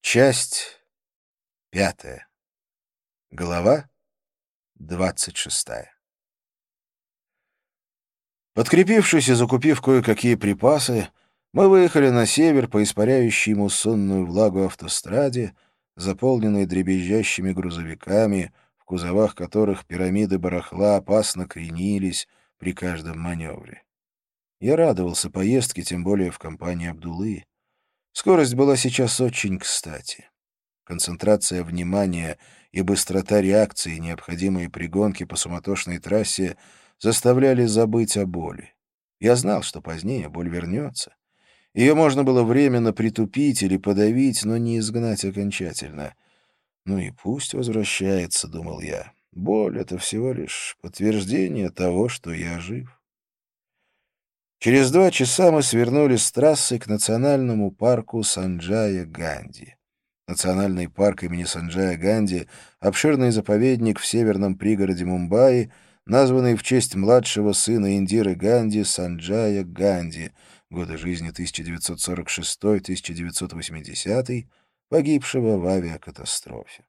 Часть пятая. Глава 26. Подкрепившись и закупив кое-какие припасы, мы выехали на север по испаряющей муссонную влагу автостраде, заполненной дребезжащими грузовиками, в кузовах которых пирамиды барахла опасно кренились при каждом маневре. Я радовался поездке, тем более в компании Абдуллы. Скорость была сейчас очень кстати. Концентрация внимания и быстрота реакции, необходимые при гонке по суматошной трассе, заставляли забыть о боли. Я знал, что позднее боль вернется. Ее можно было временно притупить или подавить, но не изгнать окончательно. «Ну и пусть возвращается», — думал я. «Боль — это всего лишь подтверждение того, что я жив». Через 2 часа мы свернули с трассы к национальному парку Санджая-Ганди. Национальный парк имени Санджая Ганди — обширный заповедник в северном пригороде Мумбаи, названный в честь младшего сына Индиры Ганди Санджая Ганди, годы жизни 1946-1980, погибшего в авиакатастрофе.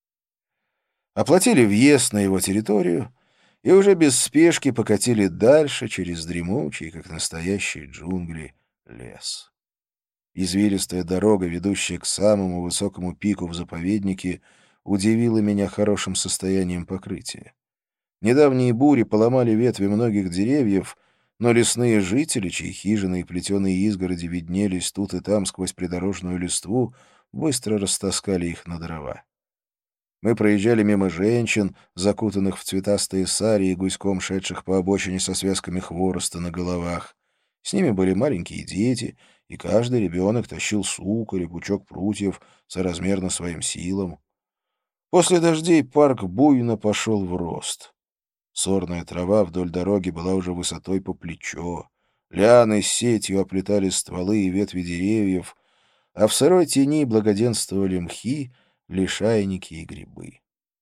Оплатили въезд на его территорию и уже без спешки покатили дальше через дремучий, как настоящие джунгли, лес. Извилистая дорога, ведущая к самому высокому пику в заповеднике, удивила меня хорошим состоянием покрытия. Недавние бури поломали ветви многих деревьев, но лесные жители, чьи хижины и плетеные изгороди виднелись тут и там сквозь придорожную листву, быстро растаскали их на дрова. Мы проезжали мимо женщин, закутанных в цветастые сари и гуськом шедших по обочине со связками хвороста на головах. С ними были маленькие дети, и каждый ребенок тащил сук или пучок прутьев соразмерно своим силам. После дождей парк буйно пошел в рост. Сорная трава вдоль дороги была уже высотой по плечо. Лианы с сетью оплетали стволы и ветви деревьев, а в сырой тени благоденствовали мхи, лишайники и грибы.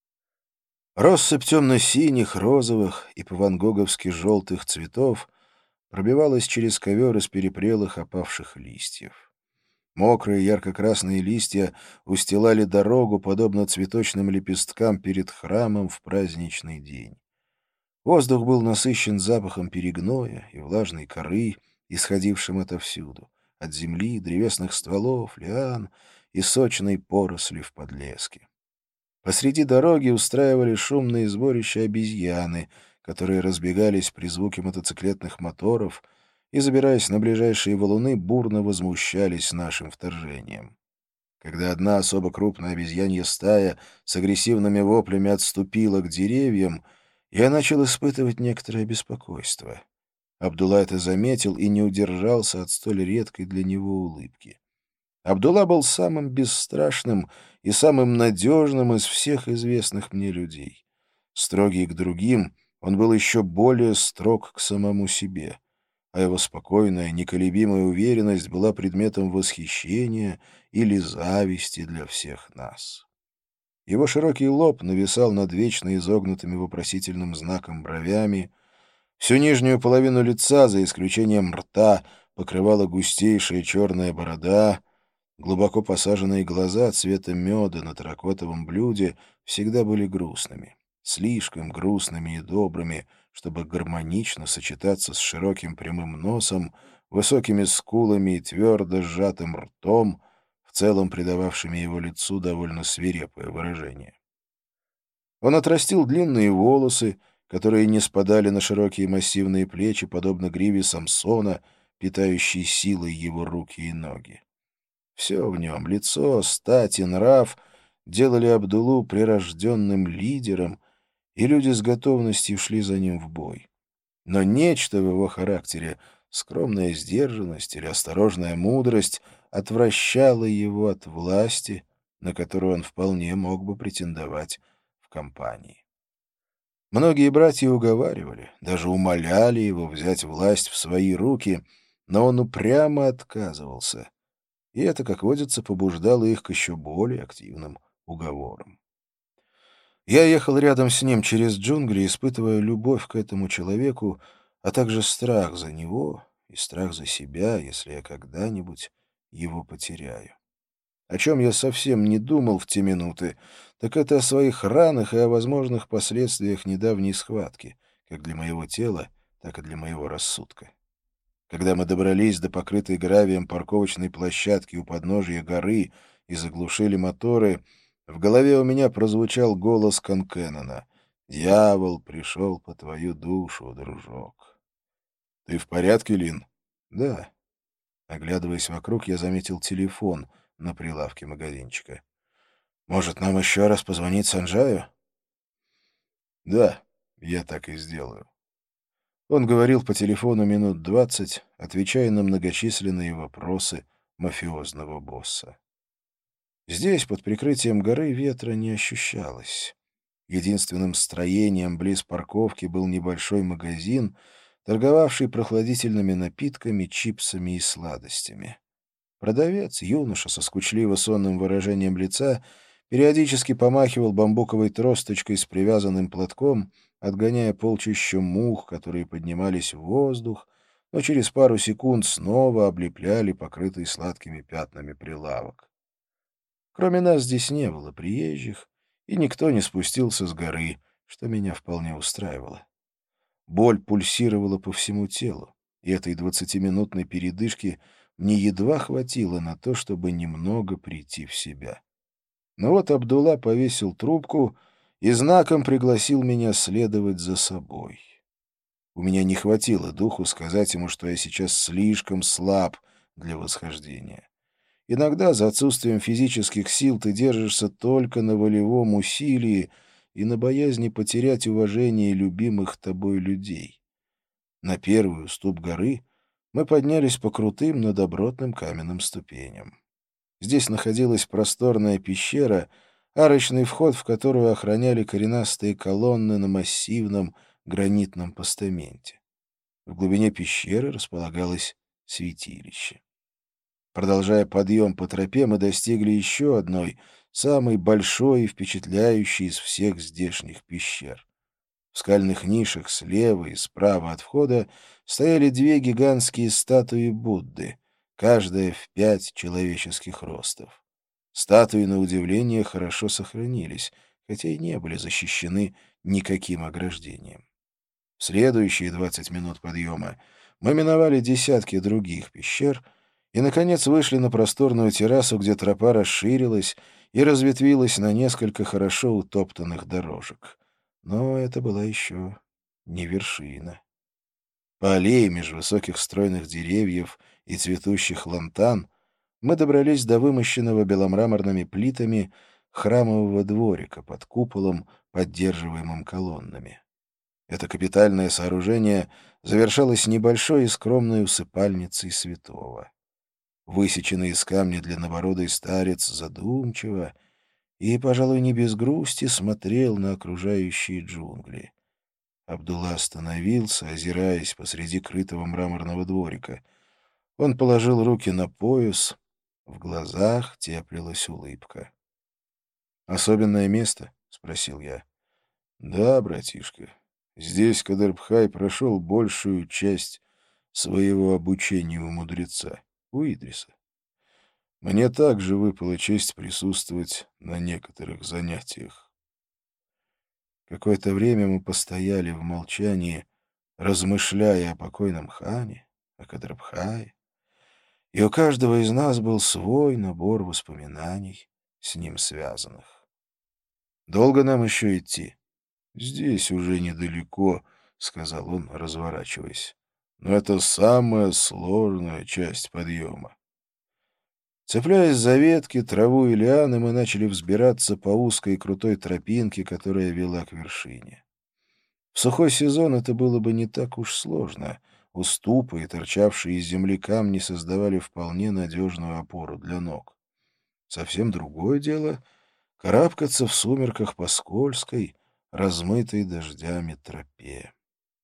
Россыпь темно-синих, розовых и по-ван-гоговски желтых цветов пробивалась через ковер из перепрелых опавших листьев. Мокрые ярко-красные листья устилали дорогу, подобно цветочным лепесткам перед храмом в праздничный день. Воздух был насыщен запахом перегноя и влажной коры, исходившим отовсюду, от земли, древесных стволов, лиан и сочной поросли в подлеске. Посреди дороги устраивали шумные сборища обезьяны, которые разбегались при звуке мотоциклетных моторов и, забираясь на ближайшие валуны, бурно возмущались нашим вторжением. Когда одна особо крупная обезьянья стая с агрессивными воплями отступила к деревьям, я начал испытывать некоторое беспокойство. Абдулла это заметил и не удержался от столь редкой для него улыбки. Абдулла был самым бесстрашным и самым надежным из всех известных мне людей. Строгий к другим, он был еще более строг к самому себе, а его спокойная, неколебимая уверенность была предметом восхищения или зависти для всех нас. Его широкий лоб нависал над вечно изогнутыми вопросительным знаком бровями, всю нижнюю половину лица, за исключением рта, покрывала густейшая черная борода. Глубоко посаженные глаза цвета меда на терракотовом блюде всегда были грустными, слишком грустными и добрыми, чтобы гармонично сочетаться с широким прямым носом, высокими скулами и твердо сжатым ртом, в целом придававшими его лицу довольно свирепое выражение. Он отрастил длинные волосы, которые не спадали на широкие массивные плечи, подобно гриве Самсона, питающей силой его руки и ноги. Все в нем — лицо, стать и нрав — делали Абдуллу прирожденным лидером, и люди с готовностью шли за ним в бой. Но нечто в его характере, скромная сдержанность или осторожная мудрость, отвращало его от власти, на которую он вполне мог бы претендовать в компании. Многие братья уговаривали, даже умоляли его взять власть в свои руки, но он упрямо отказывался. И это, как водится, побуждало их к еще более активным уговорам. Я ехал рядом с ним через джунгли, испытывая любовь к этому человеку, а также страх за него и страх за себя, если я когда-нибудь его потеряю. О чем я совсем не думал в те минуты, так это о своих ранах и о возможных последствиях недавней схватки, как для моего тела, так и для моего рассудка. Когда мы добрались до покрытой гравием парковочной площадки у подножия горы и заглушили моторы, в голове у меня прозвучал голос Конкеннона: «Дьявол пришел по твою душу, дружок». «Ты в порядке, Лин?» «Да». Оглядываясь вокруг, я заметил телефон на прилавке магазинчика. «Может, нам еще раз позвонить Санджаю?» «Да, я так и сделаю». Он говорил по телефону минут 20, отвечая на многочисленные вопросы мафиозного босса. Здесь, под прикрытием горы, ветра не ощущалось. Единственным строением близ парковки был небольшой магазин, торговавший прохладительными напитками, чипсами и сладостями. Продавец, юноша со скучливо-сонным выражением лица, периодически помахивал бамбуковой тросточкой с привязанным платком, отгоняя полчища мух, которые поднимались в воздух, но через пару секунд снова облепляли покрытый сладкими пятнами прилавок. Кроме нас здесь не было приезжих, и никто не спустился с горы, что меня вполне устраивало. Боль пульсировала по всему телу, и этой 20-минутной передышки мне едва хватило на то, чтобы немного прийти в себя. Но вот Абдулла повесил трубку и знаком пригласил меня следовать за собой. У меня не хватило духу сказать ему, что я сейчас слишком слаб для восхождения. Иногда за отсутствием физических сил ты держишься только на волевом усилии и на боязни потерять уважение любимых тобой людей. На первый уступ горы мы поднялись по крутым, но добротным каменным ступеням. Здесь находилась просторная пещера, арочный вход в которую охраняли коренастые колонны на массивном гранитном постаменте. В глубине пещеры располагалось святилище. Продолжая подъем по тропе, мы достигли еще одной, самой большой и впечатляющей из всех здешних пещер. В скальных нишах слева и справа от входа стояли две гигантские статуи Будды, каждая в 5 человеческих ростов. Статуи, на удивление, хорошо сохранились, хотя и не были защищены никаким ограждением. В следующие 20 минут подъема мы миновали десятки других пещер и, наконец, вышли на просторную террасу, где тропа расширилась и разветвилась на несколько хорошо утоптанных дорожек. Но это была еще не вершина. По аллее меж высоких стройных деревьев и цветущих лантан мы добрались до вымощенного беломраморными плитами храмового дворика под куполом, поддерживаемым колоннами. Это капитальное сооружение завершалось небольшой и скромной усыпальницей святого. Высеченный из камня длиннобородый старец задумчиво и, пожалуй, не без грусти смотрел на окружающие джунгли. Абдулла остановился, озираясь посреди крытого мраморного дворика. Он положил руки на пояс, в глазах теплилась улыбка. «Особенное место?» — спросил я. «Да, братишка, здесь Кадрбхай прошел большую часть своего обучения у мудреца, у Идриса. Мне также выпала честь присутствовать на некоторых занятиях». Какое-то время мы постояли в молчании, размышляя о покойном хане, о Кадрбхае, и у каждого из нас был свой набор воспоминаний, с ним связанных. «Долго нам еще идти?» «Здесь уже недалеко», — сказал он, разворачиваясь. «Но это самая сложная часть подъема». Цепляясь за ветки, траву и лианы, мы начали взбираться по узкой и крутой тропинке, которая вела к вершине. В сухой сезон это было бы не так уж сложно. Уступы и торчавшие из земли камни создавали вполне надежную опору для ног. Совсем другое дело — карабкаться в сумерках по скользкой, размытой дождями тропе.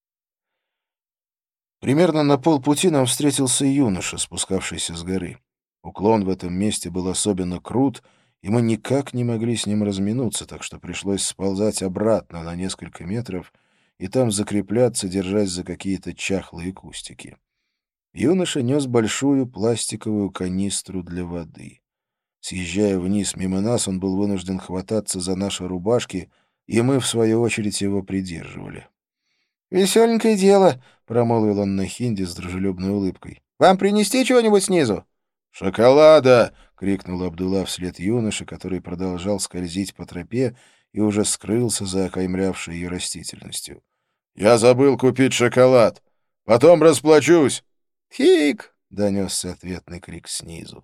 Примерно на полпути нам встретился юноша, спускавшийся с горы. Уклон в этом месте был особенно крут, и мы никак не могли с ним разминуться, так что пришлось сползать обратно на несколько метров и там закрепляться, держась за какие-то чахлые кустики. Юноша нес большую пластиковую канистру для воды. Съезжая вниз мимо нас, он был вынужден хвататься за наши рубашки, и мы, в свою очередь, его придерживали. «Веселенькое дело», — промолвил он на хинди с дружелюбной улыбкой. «Вам принести чего-нибудь снизу?» «Шоколада!» — крикнул Абдулла вслед юноше, который продолжал скользить по тропе и уже скрылся за окаймлявшей ее растительностью. «Я забыл купить шоколад. Потом расплачусь!» «Фиг!» — донесся ответный крик снизу.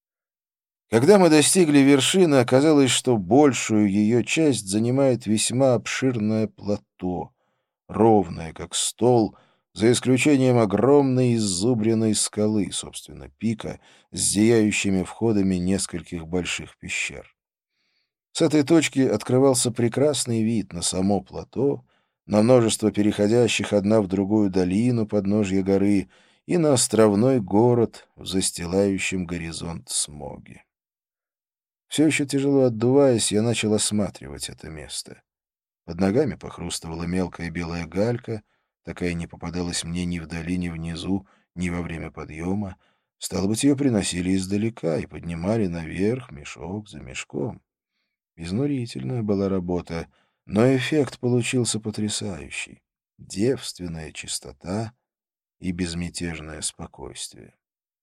Когда мы достигли вершины, оказалось, что большую ее часть занимает весьма обширное плато, ровное, как стол, за исключением огромной иззубренной скалы, собственно, пика, с зияющими входами нескольких больших пещер. С этой точки открывался прекрасный вид на само плато, на множество переходящих одна в другую долину подножья горы и на островной город в застилающем горизонт смоге. Все еще тяжело отдуваясь, я начал осматривать это место. Под ногами похрустывала мелкая белая галька, такая не попадалась мне ни вдали, ни внизу, ни во время подъема. Стало быть, ее приносили издалека и поднимали наверх мешок за мешком. Изнурительная была работа, но эффект получился потрясающий. Девственная чистота и безмятежное спокойствие.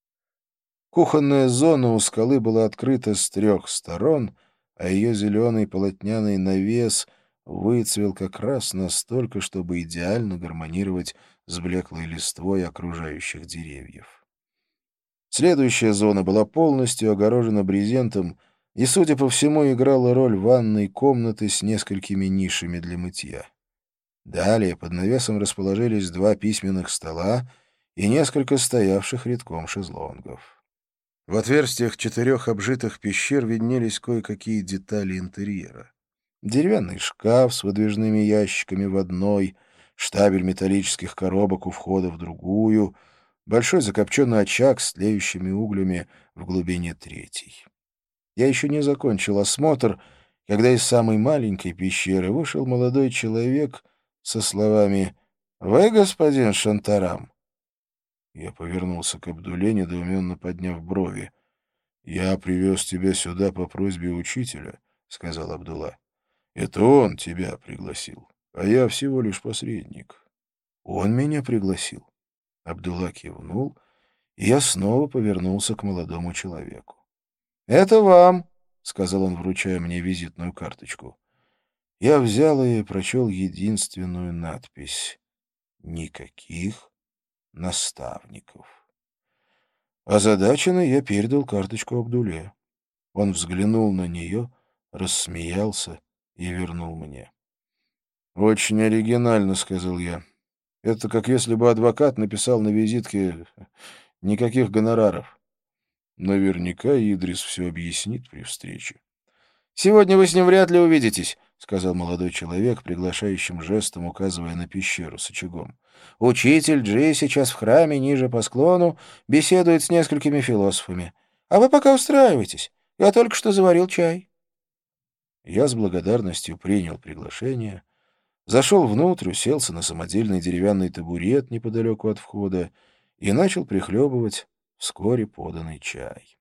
Кухонная зона у скалы была открыта с 3 сторон, а ее зеленый полотняный навес выцвел как раз настолько, чтобы идеально гармонировать с блеклой листвой окружающих деревьев. Следующая зона была полностью огорожена брезентом и, судя по всему, играла роль ванной комнаты с несколькими нишами для мытья. Далее под навесом расположились 2 письменных стола и несколько стоявших редком шезлонгов. В отверстиях 4 обжитых пещер виднелись кое-какие детали интерьера. Деревянный шкаф с выдвижными ящиками в одной, штабель металлических коробок у входа в другую, большой закопченный очаг с тлеющими углями в глубине 3. Я еще не закончил осмотр, когда из самой маленькой пещеры вышел молодой человек со словами «Вы, господин Шантарам?» Я повернулся к Абдулле, недоуменно подняв брови. «Я привез тебя сюда по просьбе учителя», — сказал Абдулла. «Это он тебя пригласил, а я всего лишь посредник». «Он меня пригласил?» Абдулла кивнул, и я снова повернулся к молодому человеку. «Это вам», — сказал он, вручая мне визитную карточку. Я взял ее и прочел единственную надпись: «Никаких наставников». Озадаченный я передал карточку Абдулле. Он взглянул на нее, рассмеялся и вернул мне. «Очень оригинально», — сказал я. «Это как если бы адвокат написал на визитке «никаких гонораров». Наверняка Идрис все объяснит при встрече». «Сегодня вы с ним вряд ли увидитесь», — сказал молодой человек, приглашающим жестом указывая на пещеру с очагом. «Учитель Джей сейчас в храме ниже по склону беседует с несколькими философами. А вы пока устраивайтесь. Я только что заварил чай». Я с благодарностью принял приглашение, зашел внутрь, уселся на самодельный деревянный табурет неподалеку от входа и начал прихлебывать вскоре поданный чай.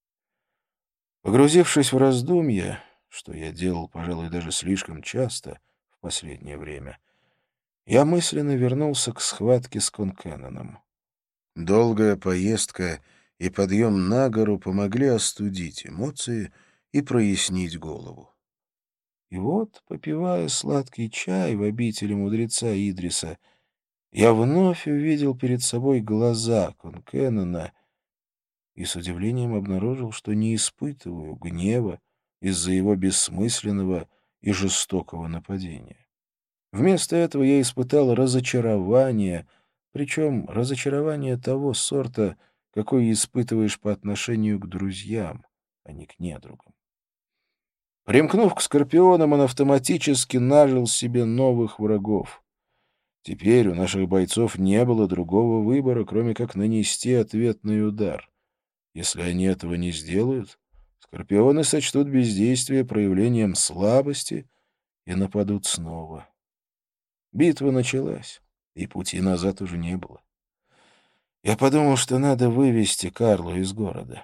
Погрузившись в раздумья, что я делал, пожалуй, даже слишком часто в последнее время, я мысленно вернулся к схватке с Конкенноном. Долгая поездка и подъем на гору помогли остудить эмоции и прояснить голову. И вот, попивая сладкий чай в обители мудреца Идриса, я вновь увидел перед собой глаза Конкеннона и с удивлением обнаружил, что не испытываю гнева из-за его бессмысленного и жестокого нападения. Вместо этого я испытал разочарование, причем разочарование того сорта, какое испытываешь по отношению к друзьям, а не к недругам. Примкнув к скорпионам, он автоматически нажил себе новых врагов. Теперь у наших бойцов не было другого выбора, кроме как нанести ответный удар. Если они этого не сделают, скорпионы сочтут бездействие проявлением слабости и нападут снова. Битва началась, и пути назад уже не было. Я подумал, что надо вывести Карлу из города.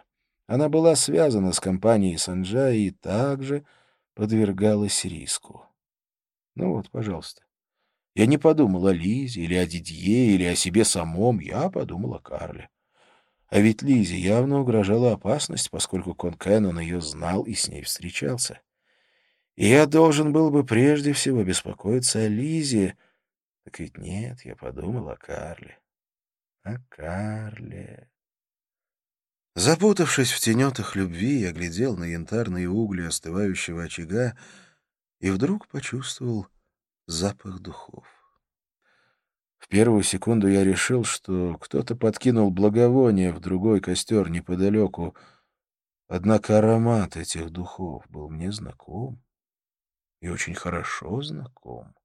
Она была связана с компанией Санджая и также подвергалась риску. Ну вот, пожалуйста. Я не подумал о Лизе или о Дидье или о себе самом, я подумал о Карле. А ведь Лизе явно угрожала опасность, поскольку Конкеннон ее знал и с ней встречался. И я должен был бы прежде всего беспокоиться о Лизе. Так ведь нет, я подумал о Карле. О Карле. Запутавшись в тенетах любви, я глядел на янтарные угли остывающего очага и вдруг почувствовал запах духов. В первую секунду я решил, что кто-то подкинул благовоние в другой костер неподалеку, однако аромат этих духов был мне знаком и очень хорошо знаком.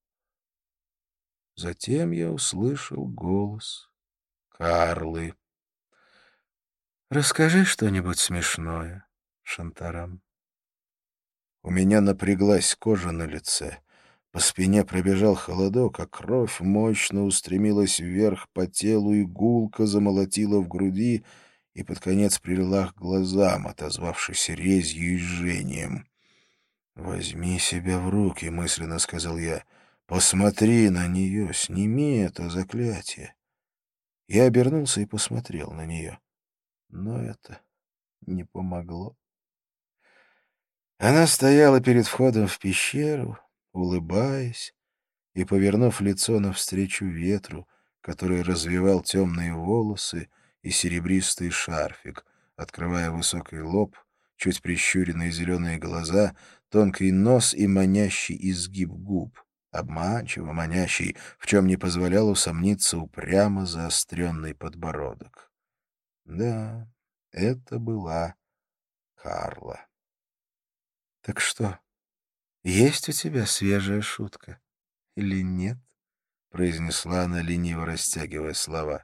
Затем я услышал голос Карлы. «Расскажи что-нибудь смешное, Шантарам». У меня напряглась кожа на лице. По спине пробежал холодок, а кровь мощно устремилась вверх по телу и гулко замолотила в груди и под конец прилила к глазам, отозвавшись резью и жжением. «Возьми себя в руки», — мысленно сказал я. «Посмотри на нее, сними это заклятие». Я обернулся и посмотрел на нее. Но это не помогло. Она стояла перед входом в пещеру, улыбаясь и повернув лицо навстречу ветру, который развевал темные волосы и серебристый шарфик, открывая высокий лоб, чуть прищуренные зеленые глаза, тонкий нос и манящий изгиб губ, обманчиво манящий, в чем не позволял усомниться упрямо заостренный подбородок. Да, это была Карла. — Так что, есть у тебя свежая шутка или нет? — произнесла она, лениво растягивая слова.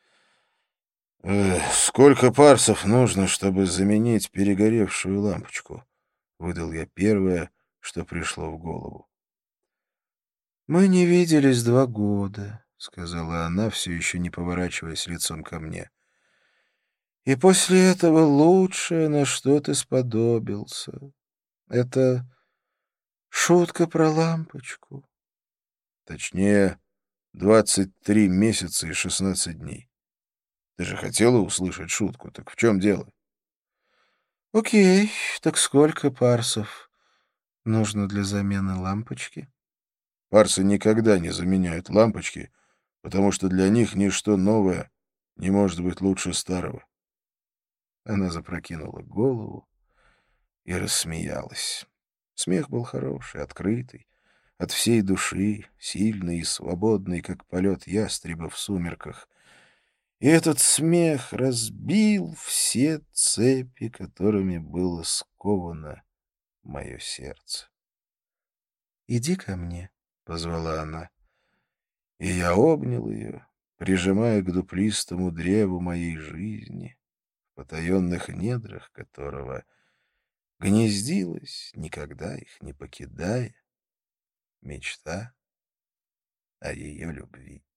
Сколько парсов нужно, чтобы заменить перегоревшую лампочку?» — выдал я первое, что пришло в голову. «Мы не виделись 2 года», — сказала она, все еще не поворачиваясь лицом ко мне. «И после этого лучшее, на что ты сподобился, это шутка про лампочку». Точнее, 23 месяца и 16 дней. Ты же хотела услышать шутку, так в чем дело? Окей, так сколько парсов нужно для замены лампочки? Парсы никогда не заменяют лампочки, потому что для них ничто новое не может быть лучше старого. Она запрокинула голову и рассмеялась. Смех был хороший, открытый, от всей души, сильный и свободный, как полет ястреба в сумерках. И этот смех разбил все цепи, которыми было сковано мое сердце. «Иди ко мне», — позвала она. И я обнял ее, прижимая к дуплистому древу моей жизни, в потаенных недрах которого гнездилась, никогда их не покидая, мечта о ее любви.